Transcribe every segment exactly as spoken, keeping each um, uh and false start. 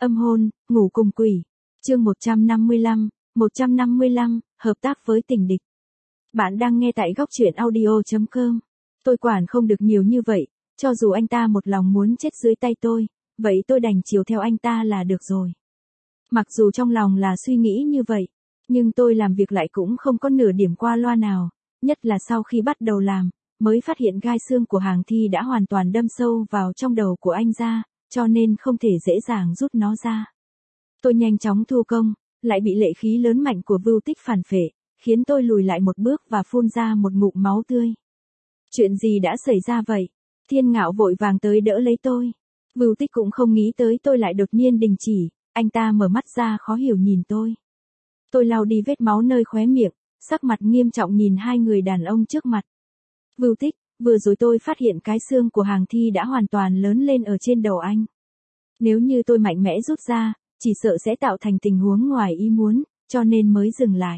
Âm hôn, ngủ cùng quỷ. Chương một trăm năm mươi lăm, một trăm năm mươi lăm, hợp tác với tình địch. Bạn đang nghe tại góc truyện audio chấm com. Tôi quản không được nhiều như vậy, cho dù anh ta một lòng muốn chết dưới tay tôi, vậy tôi đành chiều theo anh ta là được rồi. Mặc dù trong lòng là suy nghĩ như vậy, nhưng tôi làm việc lại cũng không có nửa điểm qua loa nào, nhất là sau khi bắt đầu làm, mới phát hiện gai xương của Hàng Thi đã hoàn toàn đâm sâu vào trong đầu của anh ra, cho nên không thể dễ dàng rút nó ra. Tôi nhanh chóng thu công, lại bị lệ khí lớn mạnh của Vưu Tích phản phệ, khiến tôi lùi lại một bước và phun ra một ngụm máu tươi. Chuyện gì đã xảy ra vậy? Thiên Ngạo vội vàng tới đỡ lấy tôi. Vưu Tích cũng không nghĩ tới tôi lại đột nhiên đình chỉ, anh ta mở mắt ra khó hiểu nhìn tôi. Tôi lau đi vết máu nơi khóe miệng, sắc mặt nghiêm trọng nhìn hai người đàn ông trước mặt. Vưu Tích, vừa rồi tôi phát hiện cái xương của Hàng Thi đã hoàn toàn lớn lên ở trên đầu anh. Nếu như tôi mạnh mẽ rút ra, chỉ sợ sẽ tạo thành tình huống ngoài ý muốn, cho nên mới dừng lại.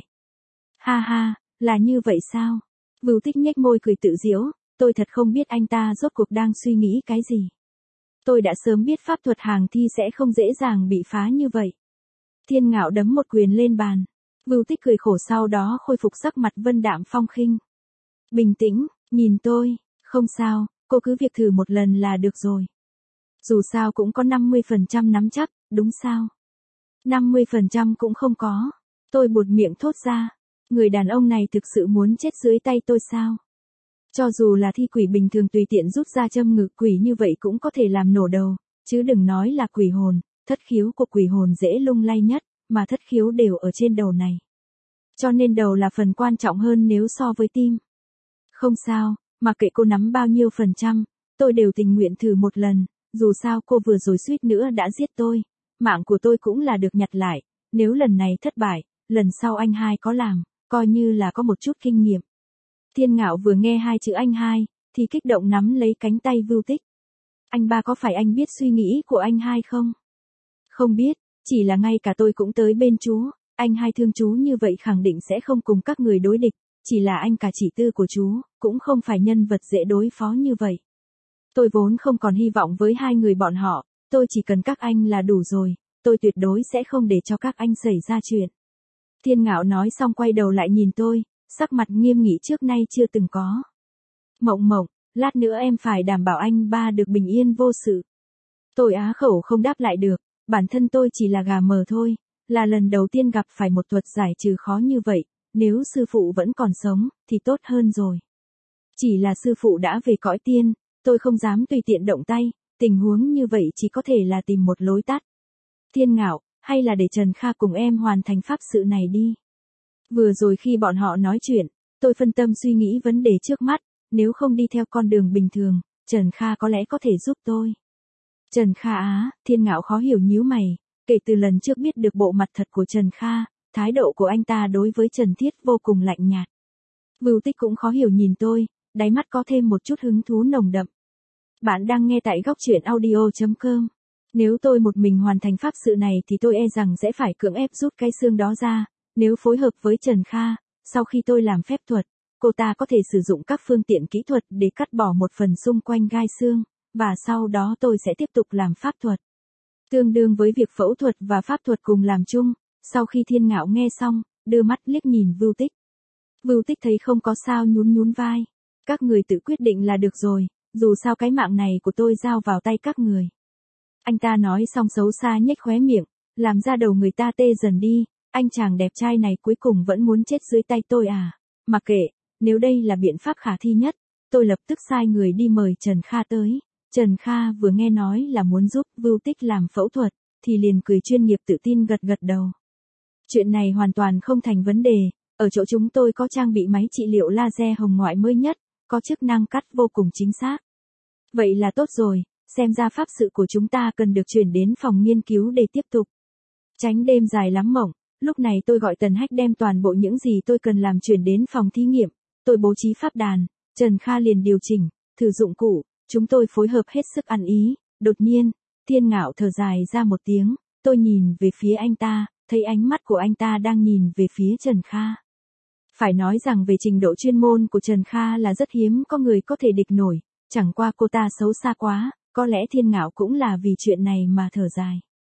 Ha ha, là như vậy sao? Vưu Tích nhếch môi cười tự giễu, tôi thật không biết anh ta rốt cuộc đang suy nghĩ cái gì. Tôi đã sớm biết pháp thuật Hàng Thi sẽ không dễ dàng bị phá như vậy. Thiên Ngạo đấm một quyền lên bàn. Vưu Tích cười khổ sau đó khôi phục sắc mặt vân đạm phong khinh. Bình tĩnh, nhìn tôi, không sao, cô cứ việc thử một lần là được rồi. Dù sao cũng có năm mươi phần trăm nắm chắc, đúng sao? năm mươi phần trăm cũng không có. Tôi buột miệng thốt ra. Người đàn ông này thực sự muốn chết dưới tay tôi sao? Cho dù là thi quỷ bình thường tùy tiện rút ra châm ngực quỷ như vậy cũng có thể làm nổ đầu, chứ đừng nói là quỷ hồn, thất khiếu của quỷ hồn dễ lung lay nhất, mà thất khiếu đều ở trên đầu này. Cho nên đầu là phần quan trọng hơn nếu so với tim. Không sao, mà kệ cô nắm bao nhiêu phần trăm, tôi đều tình nguyện thử một lần, dù sao cô vừa rồi suýt nữa đã giết tôi, mạng của tôi cũng là được nhặt lại, nếu lần này thất bại, lần sau anh hai có làm, coi như là có một chút kinh nghiệm. Thiên Ngạo vừa nghe hai chữ anh hai, thì kích động nắm lấy cánh tay Vưu Tích. Anh ba có phải anh biết suy nghĩ của anh hai không? Không biết, chỉ là ngay cả tôi cũng tới bên chú, anh hai thương chú như vậy khẳng định sẽ không cùng các người đối địch, chỉ là anh cả chỉ tư của chú, cũng không phải nhân vật dễ đối phó như vậy. Tôi vốn không còn hy vọng với hai người bọn họ, tôi chỉ cần các anh là đủ rồi, tôi tuyệt đối sẽ không để cho các anh xảy ra chuyện. Thiên Ngạo nói xong quay đầu lại nhìn tôi, sắc mặt nghiêm nghị trước nay chưa từng có. Mộng Mộng, lát nữa em phải đảm bảo anh ba được bình yên vô sự. Tôi á khẩu không đáp lại được, bản thân tôi chỉ là gà mờ thôi, là lần đầu tiên gặp phải một thuật giải trừ khó như vậy, nếu sư phụ vẫn còn sống, thì tốt hơn rồi. Chỉ là sư phụ đã về cõi tiên, tôi không dám tùy tiện động tay, tình huống như vậy chỉ có thể là tìm một lối tắt. Thiên Ngạo, hay là để Trần Kha cùng em hoàn thành pháp sự này đi. Vừa rồi khi bọn họ nói chuyện, tôi phân tâm suy nghĩ vấn đề trước mắt, nếu không đi theo con đường bình thường, Trần Kha có lẽ có thể giúp tôi. Trần Kha á, Thiên Ngạo khó hiểu nhíu mày, kể từ lần trước biết được bộ mặt thật của Trần Kha, thái độ của anh ta đối với Trần Thiết vô cùng lạnh nhạt. Vưu Tích cũng khó hiểu nhìn tôi, đáy mắt có thêm một chút hứng thú nồng đậm. Bạn đang nghe tại góc truyện audio chấm com. Nếu tôi một mình hoàn thành pháp sự này thì tôi e rằng sẽ phải cưỡng ép rút cái xương đó ra, nếu phối hợp với Trần Kha, sau khi tôi làm phép thuật, cô ta có thể sử dụng các phương tiện kỹ thuật để cắt bỏ một phần xung quanh gai xương, và sau đó tôi sẽ tiếp tục làm pháp thuật. Tương đương với việc phẫu thuật và pháp thuật cùng làm chung, sau khi Thiên Ngạo nghe xong, đưa mắt liếc nhìn Vưu Tích. Vưu Tích thấy không có sao nhún nhún vai. Các người tự quyết định là được rồi, dù sao cái mạng này của tôi giao vào tay các người. Anh ta nói xong xấu xa nhếch khóe miệng, làm ra đầu người ta tê dần đi, anh chàng đẹp trai này cuối cùng vẫn muốn chết dưới tay tôi à, mặc kệ, nếu đây là biện pháp khả thi nhất, tôi lập tức sai người đi mời Trần Kha tới. Trần Kha vừa nghe nói là muốn giúp Vưu Tích làm phẫu thuật, thì liền cười chuyên nghiệp tự tin gật gật đầu. Chuyện này hoàn toàn không thành vấn đề, ở chỗ chúng tôi có trang bị máy trị liệu laser hồng ngoại mới nhất, có chức năng cắt vô cùng chính xác. Vậy là tốt rồi, xem ra pháp sự của chúng ta cần được chuyển đến phòng nghiên cứu để tiếp tục. Tránh đêm dài lắm mộng, lúc này tôi gọi Tần Hách đem toàn bộ những gì tôi cần làm chuyển đến phòng thí nghiệm, tôi bố trí pháp đàn, Trần Kha liền điều chỉnh, thử dụng cụ, chúng tôi phối hợp hết sức ăn ý, đột nhiên, Thiên Ngạo thở dài ra một tiếng, tôi nhìn về phía anh ta, thấy ánh mắt của anh ta đang nhìn về phía Trần Kha. Phải nói rằng về trình độ chuyên môn của Trần Kha là rất hiếm có người có thể địch nổi, chẳng qua cô ta xấu xa quá, có lẽ Thiên Ngạo cũng là vì chuyện này mà thở dài.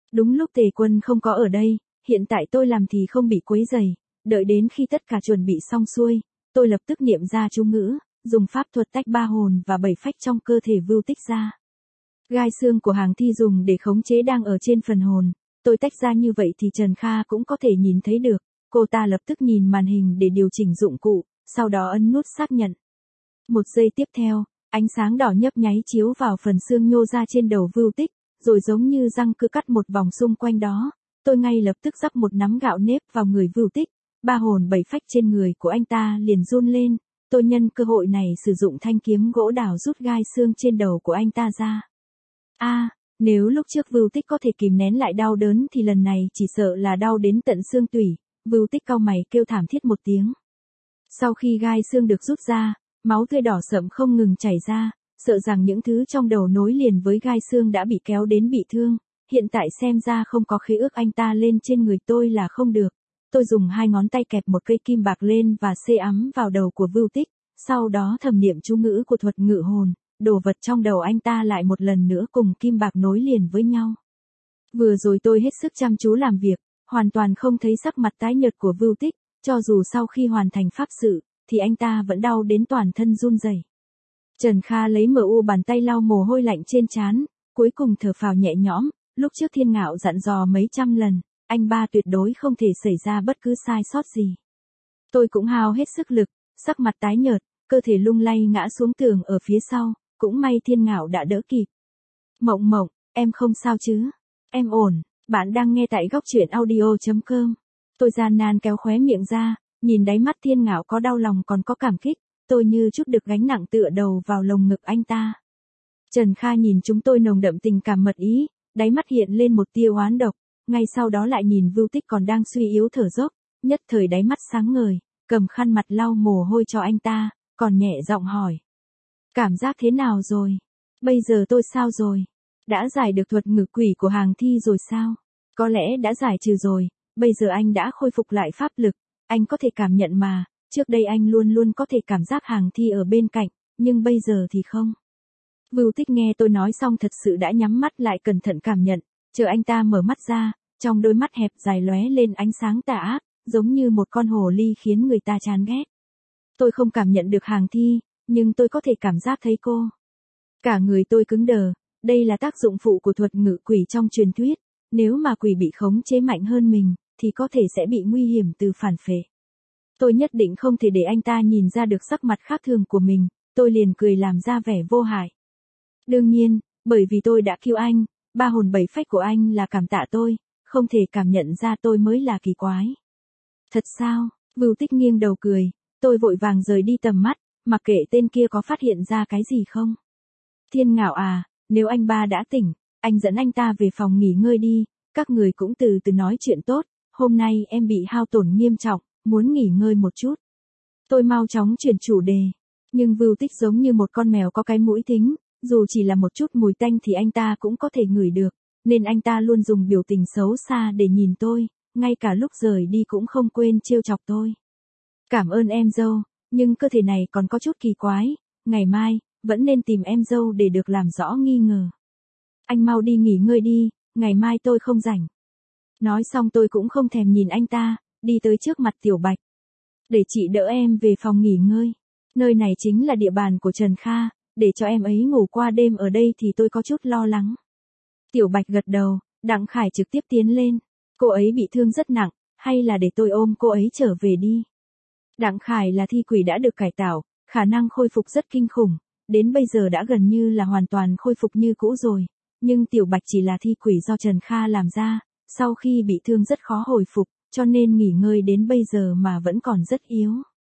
Đúng lúc Tề Quân không có ở đây, hiện tại tôi làm thì không bị quấy rầy, đợi đến khi tất cả chuẩn bị xong xuôi, tôi lập tức niệm ra chú ngữ, dùng pháp thuật tách ba hồn và bảy phách trong cơ thể Vưu Tích ra. Gai xương của Hàng Thi dùng để khống chế đang ở trên phần hồn, tôi tách ra như vậy thì Trần Kha cũng có thể nhìn thấy được, cô ta lập tức nhìn màn hình để điều chỉnh dụng cụ, sau đó ấn nút xác nhận. Một giây tiếp theo, ánh sáng đỏ nhấp nháy chiếu vào phần xương nhô ra trên đầu Vưu Tích, rồi giống như răng cưa cắt một vòng xung quanh đó, tôi ngay lập tức rắc một nắm gạo nếp vào người Vưu Tích, ba hồn bảy phách trên người của anh ta liền run lên, tôi nhân cơ hội này sử dụng thanh kiếm gỗ đào rút gai xương trên đầu của anh ta ra. A, à, nếu lúc trước Vưu Tích có thể kìm nén lại đau đớn thì lần này chỉ sợ là đau đến tận xương tủy, Vưu Tích cau mày kêu thảm thiết một tiếng. Sau khi gai xương được rút ra, máu tươi đỏ sậm không ngừng chảy ra, sợ rằng những thứ trong đầu nối liền với gai xương đã bị kéo đến bị thương, hiện tại xem ra không có khế ước anh ta lên trên người tôi là không được. Tôi dùng hai ngón tay kẹp một cây kim bạc lên và xê ấm vào đầu của Vưu Tích, sau đó thầm niệm chú ngữ của thuật ngự hồn, đồ vật trong đầu anh ta lại một lần nữa cùng kim bạc nối liền với nhau. Vừa rồi tôi hết sức chăm chú làm việc, hoàn toàn không thấy sắc mặt tái nhợt của Vưu Tích, cho dù sau khi hoàn thành pháp sự, thì anh ta vẫn đau đến toàn thân run rẩy. Trần Kha lấy mờ u bàn tay lau mồ hôi lạnh trên trán, cuối cùng thở phào nhẹ nhõm, lúc trước Thiên Ngạo dặn dò mấy trăm lần, anh ba tuyệt đối không thể xảy ra bất cứ sai sót gì. Tôi cũng hao hết sức lực, sắc mặt tái nhợt, cơ thể lung lay ngã xuống tường ở phía sau, cũng may Thiên Ngạo đã đỡ kịp. Mộng Mộng, em không sao chứ? Em ổn, bạn đang nghe tại góc truyện audio chấm com. Tôi gian nan kéo khóe miệng ra, nhìn đáy mắt Thiên Ngạo có đau lòng còn có cảm kích, tôi như chút được gánh nặng tựa đầu vào lồng ngực anh ta. Trần Kha nhìn chúng tôi nồng đậm tình cảm mật ý, đáy mắt hiện lên một tia oán độc, ngay sau đó lại nhìn Vưu Tích còn đang suy yếu thở dốc, nhất thời đáy mắt sáng ngời, cầm khăn mặt lau mồ hôi cho anh ta, còn nhẹ giọng hỏi. Cảm giác thế nào rồi? Bây giờ tôi sao rồi? Đã giải được thuật ngự quỷ của Hàng Thi rồi sao? Có lẽ đã giải trừ rồi, bây giờ anh đã khôi phục lại pháp lực, anh có thể cảm nhận mà, trước đây anh luôn luôn có thể cảm giác Hàng Thi ở bên cạnh, nhưng bây giờ thì không. Vưu Tích nghe tôi nói xong thật sự đã nhắm mắt lại cẩn thận cảm nhận, chờ anh ta mở mắt ra, trong đôi mắt hẹp dài lóe lên ánh sáng tà ác, giống như một con hồ ly khiến người ta chán ghét. Tôi không cảm nhận được Hàng Thi, nhưng tôi có thể cảm giác thấy cô. Cả người tôi cứng đờ, đây là tác dụng phụ của thuật ngự quỷ trong truyền thuyết, nếu mà quỷ bị khống chế mạnh hơn mình, thì có thể sẽ bị nguy hiểm từ phản phệ. Tôi nhất định không thể để anh ta nhìn ra được sắc mặt khác thường của mình, tôi liền cười làm ra vẻ vô hại. Đương nhiên, bởi vì tôi đã cứu anh, ba hồn bảy phách của anh là cảm tạ tôi, không thể cảm nhận ra tôi mới là kỳ quái. Thật sao? Vưu Tích nghiêng đầu cười, tôi vội vàng rời đi tầm mắt, mặc kệ tên kia có phát hiện ra cái gì không. Thiên Ngạo à, nếu anh ba đã tỉnh, anh dẫn anh ta về phòng nghỉ ngơi đi, các người cũng từ từ nói chuyện tốt, hôm nay em bị hao tổn nghiêm trọng, muốn nghỉ ngơi một chút. Tôi mau chóng chuyển chủ đề, nhưng Vưu Tích giống như một con mèo có cái mũi thính, dù chỉ là một chút mùi tanh thì anh ta cũng có thể ngửi được, nên anh ta luôn dùng biểu tình xấu xa để nhìn tôi, ngay cả lúc rời đi cũng không quên trêu chọc tôi. Cảm ơn em dâu, nhưng cơ thể này còn có chút kỳ quái, ngày mai, vẫn nên tìm em dâu để được làm rõ nghi ngờ. Anh mau đi nghỉ ngơi đi, ngày mai tôi không rảnh. Nói xong tôi cũng không thèm nhìn anh ta, đi tới trước mặt Tiểu Bạch. Để chị đỡ em về phòng nghỉ ngơi. Nơi này chính là địa bàn của Trần Kha, để cho em ấy ngủ qua đêm ở đây thì tôi có chút lo lắng. Tiểu Bạch gật đầu, Đặng Khải trực tiếp tiến lên. Cô ấy bị thương rất nặng, hay là để tôi ôm cô ấy trở về đi. Đặng Khải là thi quỷ đã được cải tạo, khả năng khôi phục rất kinh khủng, đến bây giờ đã gần như là hoàn toàn khôi phục như cũ rồi. Nhưng Tiểu Bạch chỉ là thi quỷ do Trần Kha làm ra, sau khi bị thương rất khó hồi phục, cho nên nghỉ ngơi đến bây giờ mà vẫn còn rất yếu.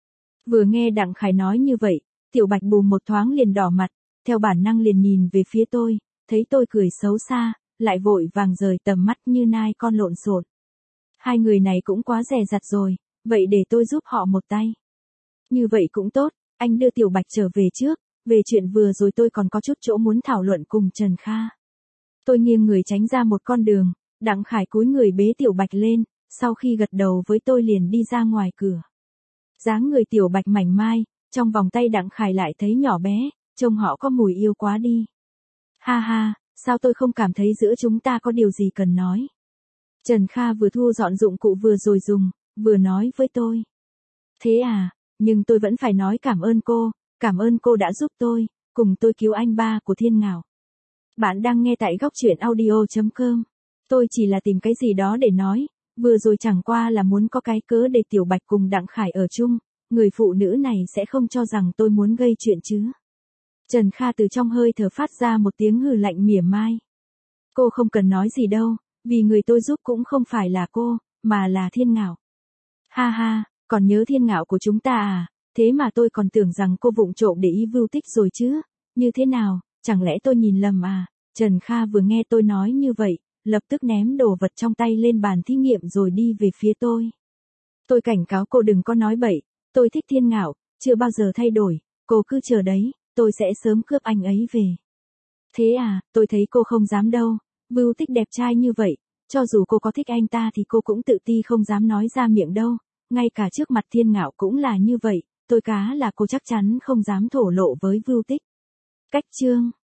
Vừa nghe Đặng Khải nói như vậy, Tiểu Bạch bùm một thoáng liền đỏ mặt, theo bản năng liền nhìn về phía tôi, thấy tôi cười xấu xa, lại vội vàng rời tầm mắt như nai con lộn xộn. Hai người này cũng quá dè dặt rồi, vậy để tôi giúp họ một tay. Như vậy cũng tốt, anh đưa Tiểu Bạch trở về trước, về chuyện vừa rồi tôi còn có chút chỗ muốn thảo luận cùng Trần Kha. Tôi nghiêng người tránh ra một con đường, Đặng Khải cúi người bế Tiểu Bạch lên, sau khi gật đầu với tôi liền đi ra ngoài cửa. Dáng người Tiểu Bạch mảnh mai, trong vòng tay Đặng Khải lại thấy nhỏ bé, trông họ có mùi yêu quá đi. Ha ha, sao tôi không cảm thấy giữa chúng ta có điều gì cần nói. Trần Kha vừa thu dọn dụng cụ vừa rồi dùng, vừa nói với tôi. Thế à, nhưng tôi vẫn phải nói cảm ơn cô, cảm ơn cô đã giúp tôi, cùng tôi cứu anh ba của Thiên Ngạo. Bạn đang nghe tại góc truyện audio chấm com. Tôi chỉ là tìm cái gì đó để nói, vừa rồi chẳng qua là muốn có cái cớ để Tiểu Bạch cùng Đặng Khải ở chung, người phụ nữ này sẽ không cho rằng tôi muốn gây chuyện chứ. Trần Kha từ trong hơi thở phát ra một tiếng hừ lạnh mỉa mai. Cô không cần nói gì đâu, vì người tôi giúp cũng không phải là cô, mà là Thiên Ngạo. Ha ha, còn nhớ Thiên Ngạo của chúng ta à, thế mà tôi còn tưởng rằng cô vụng trộm để ý Vưu Tích rồi chứ, như thế nào, chẳng lẽ tôi nhìn lầm à? Trần Kha vừa nghe tôi nói như vậy, lập tức ném đồ vật trong tay lên bàn thí nghiệm rồi đi về phía tôi. Tôi cảnh cáo cô đừng có nói bậy, tôi thích Thiên Ngạo, chưa bao giờ thay đổi, cô cứ chờ đấy, tôi sẽ sớm cướp anh ấy về. Thế à, tôi thấy cô không dám đâu, Vưu Tích đẹp trai như vậy, cho dù cô có thích anh ta thì cô cũng tự ti không dám nói ra miệng đâu, ngay cả trước mặt Thiên Ngạo cũng là như vậy, tôi cá là cô chắc chắn không dám thổ lộ với Vưu Tích. Cách chương